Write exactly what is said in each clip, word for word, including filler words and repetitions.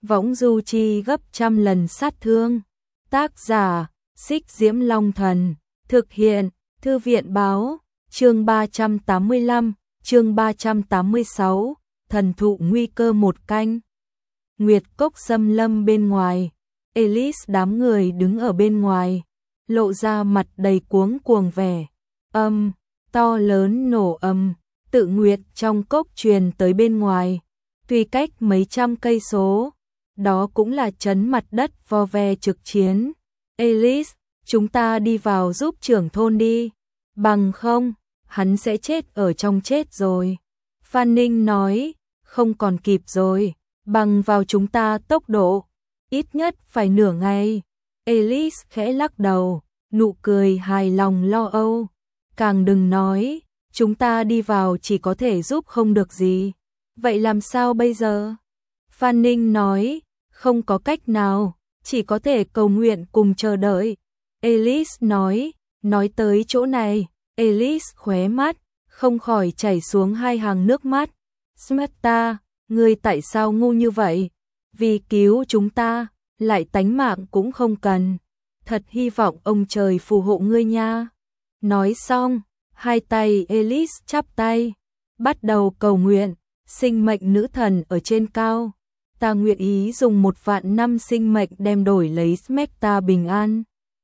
võng du chi gấp trăm lần sát thương. Tác giả, Xích Diễm Long Thần, thực hiện, Thư viện báo, chương ba trăm tám mươi lăm, chương ba trăm tám mươi sáu, thần thụ nguy cơ một canh. Nguyệt cốc xâm lâm bên ngoài, Elise đám người đứng ở bên ngoài, lộ ra mặt đầy cuống cuồng vẻ. Âm, to lớn nổ âm, tự nguyệt trong cốc truyền tới bên ngoài, tuy cách mấy trăm cây số, đó cũng là chấn mặt đất vo ve trực chiến. Elise, chúng ta đi vào giúp trưởng thôn đi, bằng không, hắn sẽ chết ở trong chết rồi. Phan Ninh nói, không còn kịp rồi, bằng vào chúng ta tốc độ, ít nhất phải nửa ngày. Elise khẽ lắc đầu, nụ cười hài lòng lo âu. Càng đừng nói, chúng ta đi vào chỉ có thể giúp không được gì. Vậy làm sao bây giờ? Phan Ninh nói, không có cách nào, chỉ có thể cầu nguyện cùng chờ đợi. Elise nói, nói tới chỗ này, Elise khóe mắt, không khỏi chảy xuống hai hàng nước mắt. Smarta, ngươi tại sao ngu như vậy? Vì cứu chúng ta, lại tánh mạng cũng không cần. Thật hy vọng ông trời phù hộ ngươi nha. Nói xong, hai tay Elise chắp tay, bắt đầu cầu nguyện. Sinh mệnh nữ thần ở trên cao, ta nguyện ý dùng một vạn năm sinh mệnh đem đổi lấy Smecta bình an.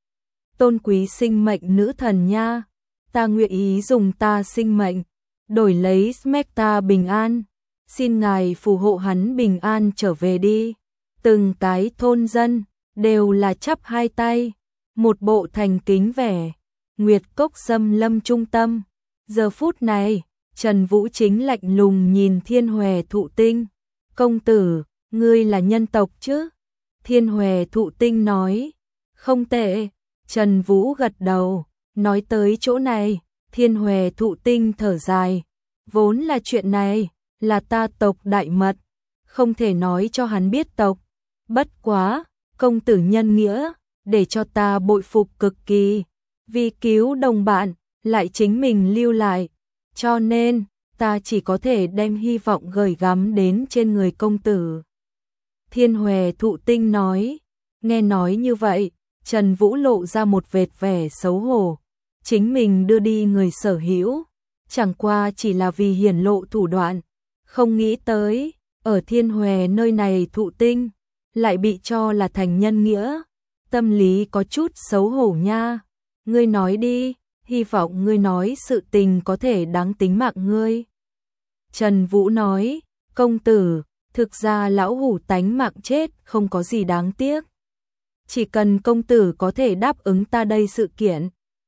Tôn quý sinh mệnh nữ thần nha, ta nguyện ý dùng ta sinh mệnh đổi lấy Smecta bình an. Xin ngài phù hộ hắn bình an trở về đi. Từng cái thôn dân đều là chắp hai tay, một bộ thành kính vẻ. Nguyệt cốc xâm lâm trung tâm, giờ phút này Trần Vũ chính lạnh lùng nhìn Thiên Hòe Thụ Tinh. Công tử, ngươi là nhân tộc chứ? Thiên Hòe Thụ Tinh nói. Không tệ. Trần Vũ gật đầu. Nói tới chỗ này, Thiên Hòe Thụ Tinh thở dài. Vốn là chuyện này, là ta tộc đại mật. Không thể nói cho hắn biết tộc. Bất quá, công tử nhân nghĩa, để cho ta bội phục cực kỳ. Vì cứu đồng bạn, lại chính mình lưu lại. Cho nên, ta chỉ có thể đem hy vọng gửi gắm đến trên người công tử. Thiên Hòe Thụ Tinh nói. Nghe nói như vậy, Trần Vũ lộ ra một vệt vẻ xấu hổ. Chính mình đưa đi người sở hữu, chẳng qua chỉ là vì hiển lộ thủ đoạn. Không nghĩ tới, ở Thiên Hòe nơi này Thụ Tinh, lại bị cho là thành nhân nghĩa. Tâm lý có chút xấu hổ nha. Ngươi nói đi. Hy vọng ngươi nói sự tình có thể đáng tính mạng ngươi. Trần Vũ nói, công tử, thực ra lão hủ tánh mạng chết không có gì đáng tiếc. Chỉ cần công tử có thể đáp ứng ta đây sự kiện,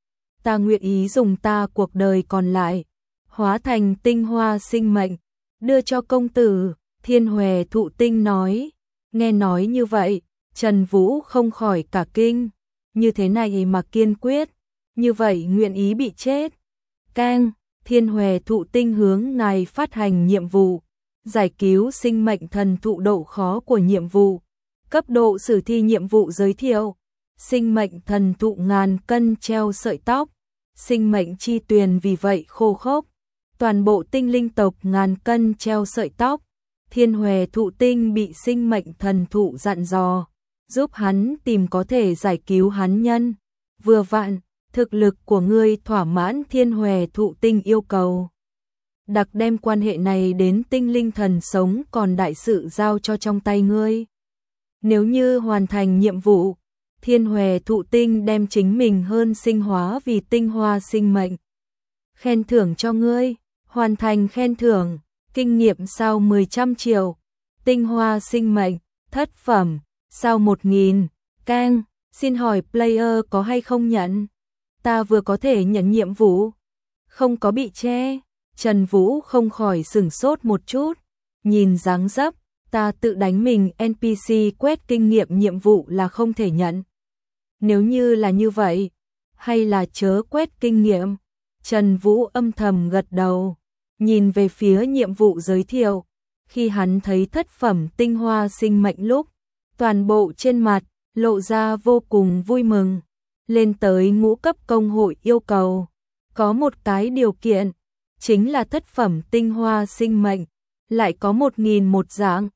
ta nguyện ý dùng ta cuộc đời còn lại, hóa thành tinh hoa sinh mệnh, đưa cho công tử. Thiên Hòe Thụ Tinh nói. Nghe nói như vậy, Trần Vũ không khỏi cả kinh. Như thế này mà kiên quyết, như vậy nguyện ý bị chết. Cang, Thiên Hòe Thụ Tinh hướng ngài phát hành nhiệm vụ, giải cứu sinh mệnh thần thụ. Độ khó của nhiệm vụ, cấp độ sử thi nhiệm vụ giới thiệu. Sinh mệnh thần thụ ngàn cân treo sợi tóc, sinh mệnh chi tuyền vì vậy khô khốc. Toàn bộ tinh linh tộc ngàn cân treo sợi tóc. Thiên Hòe Thụ Tinh bị sinh mệnh thần thụ dặn dò, giúp hắn tìm có thể giải cứu hắn nhân. Vừa vặn, thực lực của ngươi thỏa mãn Thiên Hòe Thụ Tinh yêu cầu. Đặc đem quan hệ này đến tinh linh thần sống còn đại sự giao cho trong tay ngươi. Nếu như hoàn thành nhiệm vụ, Thiên Hòe Thụ Tinh đem chính mình hơn sinh hóa vì tinh hoa sinh mệnh. Khen thưởng cho ngươi, hoàn thành khen thưởng, kinh nghiệm sao mười trăm triệu, tinh hoa sinh mệnh, thất phẩm, sao một nghìn. Cang, xin hỏi player có hay không nhận? Ta vừa có thể nhận nhiệm vụ, không có bị che. Trần Vũ không khỏi sửng sốt một chút, nhìn dáng dấp, ta tự đánh mình en pê xê quét kinh nghiệm nhiệm vụ là không thể nhận. Nếu như là như vậy, hay là chớ quét kinh nghiệm. Trần Vũ âm thầm gật đầu, nhìn về phía nhiệm vụ giới thiệu. Khi hắn thấy thất phẩm tinh hoa sinh mệnh lúc, toàn bộ trên mặt lộ ra vô cùng vui mừng. Lên tới ngũ cấp công hội yêu cầu, có một cái điều kiện, chính là thất phẩm tinh hoa sinh mệnh, lại có một nghìn một dạng.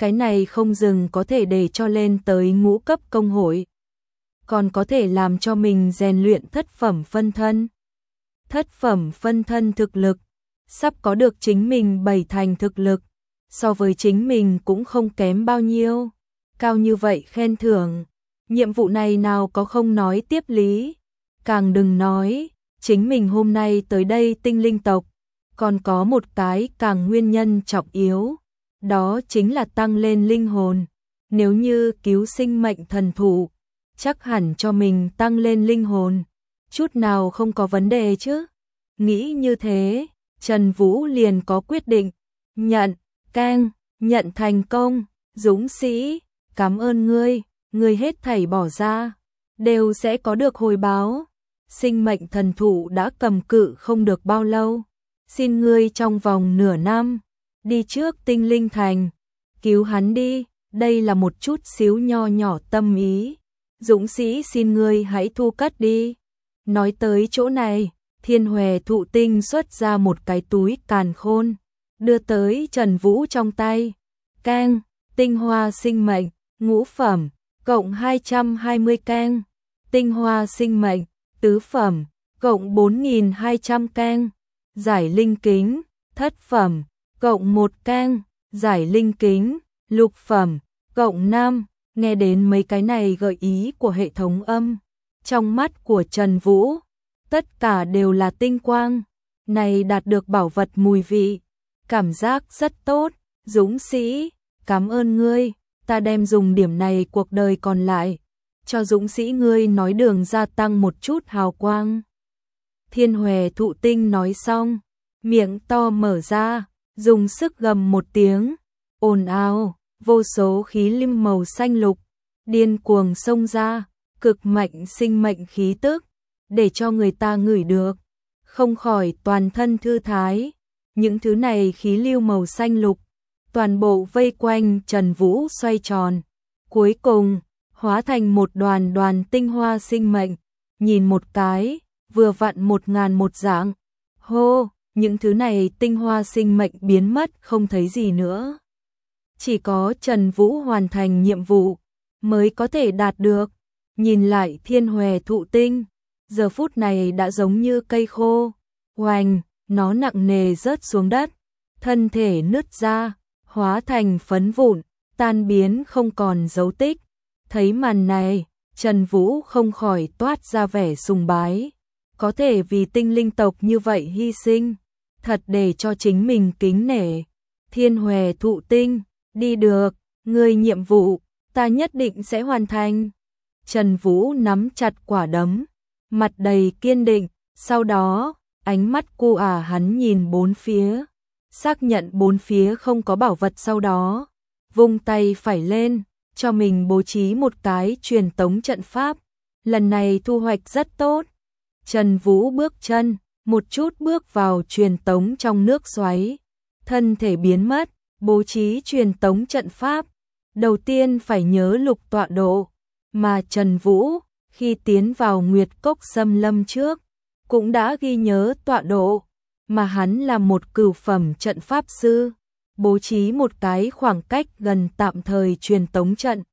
Cái này không dừng có thể để cho lên tới ngũ cấp công hội, còn có thể làm cho mình rèn luyện thất phẩm phân thân. Thất phẩm phân thân thực lực, sắp có được chính mình bảy thành thực lực, so với chính mình cũng không kém bao nhiêu. Cao như vậy khen thưởng, nhiệm vụ này nào có không nói tiếp lý. Càng đừng nói, chính mình hôm nay tới đây tinh linh tộc, còn có một cái càng nguyên nhân trọng yếu, đó chính là tăng lên linh hồn. Nếu như cứu sinh mệnh thần thụ, chắc hẳn cho mình tăng lên linh hồn, chút nào không có vấn đề chứ. Nghĩ như thế, Trần Vũ liền có quyết định, nhận, keng, nhận thành công, dũng sĩ, cảm ơn ngươi, ngươi hết thảy bỏ ra, đều sẽ có được hồi báo. Sinh mệnh thần thụ đã cầm cự không được bao lâu, xin ngươi trong vòng nửa năm, đi trước tinh linh thành, cứu hắn đi, đây là một chút xíu nho nhỏ tâm ý. Dũng sĩ xin ngươi hãy thu cất đi. Nói tới chỗ này, Thiên Hòe Thụ Tinh xuất ra một cái túi càn khôn, đưa tới Trần Vũ trong tay. Keng, tinh hoa sinh mệnh, ngũ phẩm, cộng hai trăm hai mươi keng. Tinh hoa sinh mệnh, tứ phẩm, cộng bốn nghìn hai trăm keng. Giải linh kính, thất phẩm, cộng một keng. Giải linh kính, lục phẩm, cộng năm. Nghe đến mấy cái này gợi ý của hệ thống âm, trong mắt của Trần Vũ, tất cả đều là tinh quang. Này đạt được bảo vật mùi vị, cảm giác rất tốt. Dũng sĩ, cảm ơn ngươi, ta đem dùng điểm này cuộc đời còn lại, cho dũng sĩ ngươi nói đường gia tăng một chút hào quang. Thiên Hòe Thụ Tinh nói xong, miệng to mở ra, dùng sức gầm một tiếng, ồn ào. Vô số khí lim màu xanh lục, điên cuồng xông ra, cực mạnh sinh mệnh khí tức, để cho người ta ngửi được, không khỏi toàn thân thư thái. Những thứ này khí lưu màu xanh lục, toàn bộ vây quanh Trần Vũ xoay tròn, cuối cùng, hóa thành một đoàn đoàn tinh hoa sinh mệnh, nhìn một cái, vừa vặn một ngàn một dạng. Hô, những thứ này tinh hoa sinh mệnh biến mất không thấy gì nữa. Chỉ có Trần Vũ hoàn thành nhiệm vụ mới có thể đạt được. Nhìn lại Thiên Hòe Thụ Tinh, giờ phút này đã giống như cây khô, oành, nó nặng nề rớt xuống đất, thân thể nứt ra, hóa thành phấn vụn, tan biến không còn dấu tích. Thấy màn này, Trần Vũ không khỏi toát ra vẻ sùng bái, có thể vì tinh linh tộc như vậy hy sinh, thật để cho chính mình kính nể. Thiên Hòe Thụ Tinh, đi được, ngươi nhiệm vụ, ta nhất định sẽ hoàn thành. Trần Vũ nắm chặt quả đấm, mặt đầy kiên định, sau đó, ánh mắt cu à hắn nhìn bốn phía, xác nhận bốn phía không có bảo vật, sau đó, vung tay phải lên, cho mình bố trí một cái truyền tống trận pháp, lần này thu hoạch rất tốt. Trần Vũ bước chân, một chút bước vào truyền tống trong nước xoáy, thân thể biến mất. Bố trí truyền tống trận pháp, đầu tiên phải nhớ lục tọa độ, mà Trần Vũ, khi tiến vào Nguyệt Cốc Xâm Lâm trước, cũng đã ghi nhớ tọa độ, mà hắn là một cửu phẩm trận pháp sư, bố trí một cái khoảng cách gần tạm thời truyền tống trận.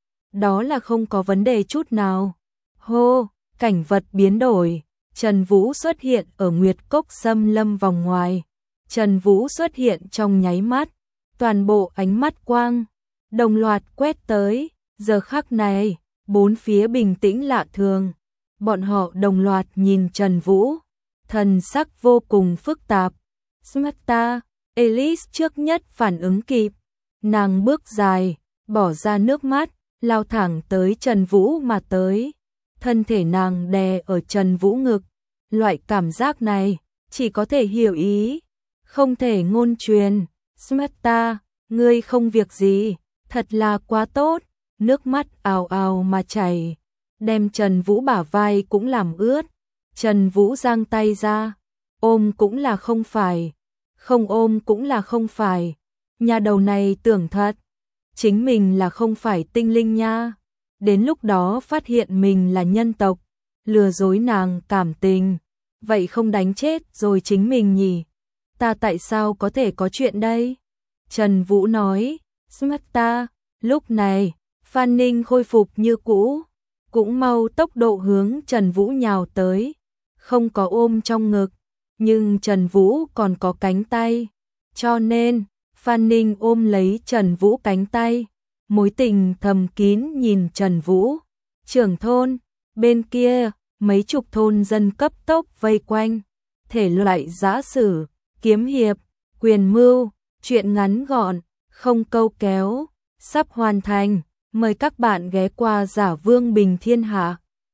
Đó là không có vấn đề chút nào. Hô, cảnh vật biến đổi, Trần Vũ xuất hiện ở Nguyệt Cốc Xâm Lâm vòng ngoài. Trần Vũ xuất hiện trong nháy mắt, toàn bộ ánh mắt quang đồng loạt quét tới. Giờ khắc này, bốn phía bình tĩnh lạ thường, bọn họ đồng loạt nhìn Trần Vũ, thần sắc vô cùng phức tạp. Smarta, Elise trước nhất phản ứng kịp, nàng bước dài, bỏ ra nước mắt, lao thẳng tới Trần Vũ mà tới. Thân thể nàng đè ở Trần Vũ ngực, loại cảm giác này chỉ có thể hiểu ý, không thể ngôn truyền. Smarta, ngươi không việc gì, thật là quá tốt. Nước mắt ào ào mà chảy, đem Trần Vũ bả vai cũng làm ướt. Trần Vũ giang tay ra, ôm cũng là không phải, không ôm cũng là không phải. Nhà đầu này tưởng thật, chính mình là không phải tinh linh nha. Đến lúc đó phát hiện mình là nhân tộc, lừa dối nàng cảm tình, vậy không đánh chết rồi chính mình nhỉ? Ta tại sao có thể có chuyện đây? Trần Vũ nói, Sparta. Lúc này, Phan Ninh khôi phục như cũ, cũng mau tốc độ hướng Trần Vũ nhào tới, không có ôm trong ngực, nhưng Trần Vũ còn có cánh tay, cho nên Phan Ninh ôm lấy Trần Vũ cánh tay, mối tình thầm kín nhìn Trần Vũ. Trưởng thôn, bên kia, mấy chục thôn dân cấp tốc vây quanh, thể loại giã sử, kiếm hiệp, quyền mưu, chuyện ngắn gọn, không câu kéo, sắp hoàn thành, mời các bạn ghé qua Giả Vương Bình Thiên Hạ.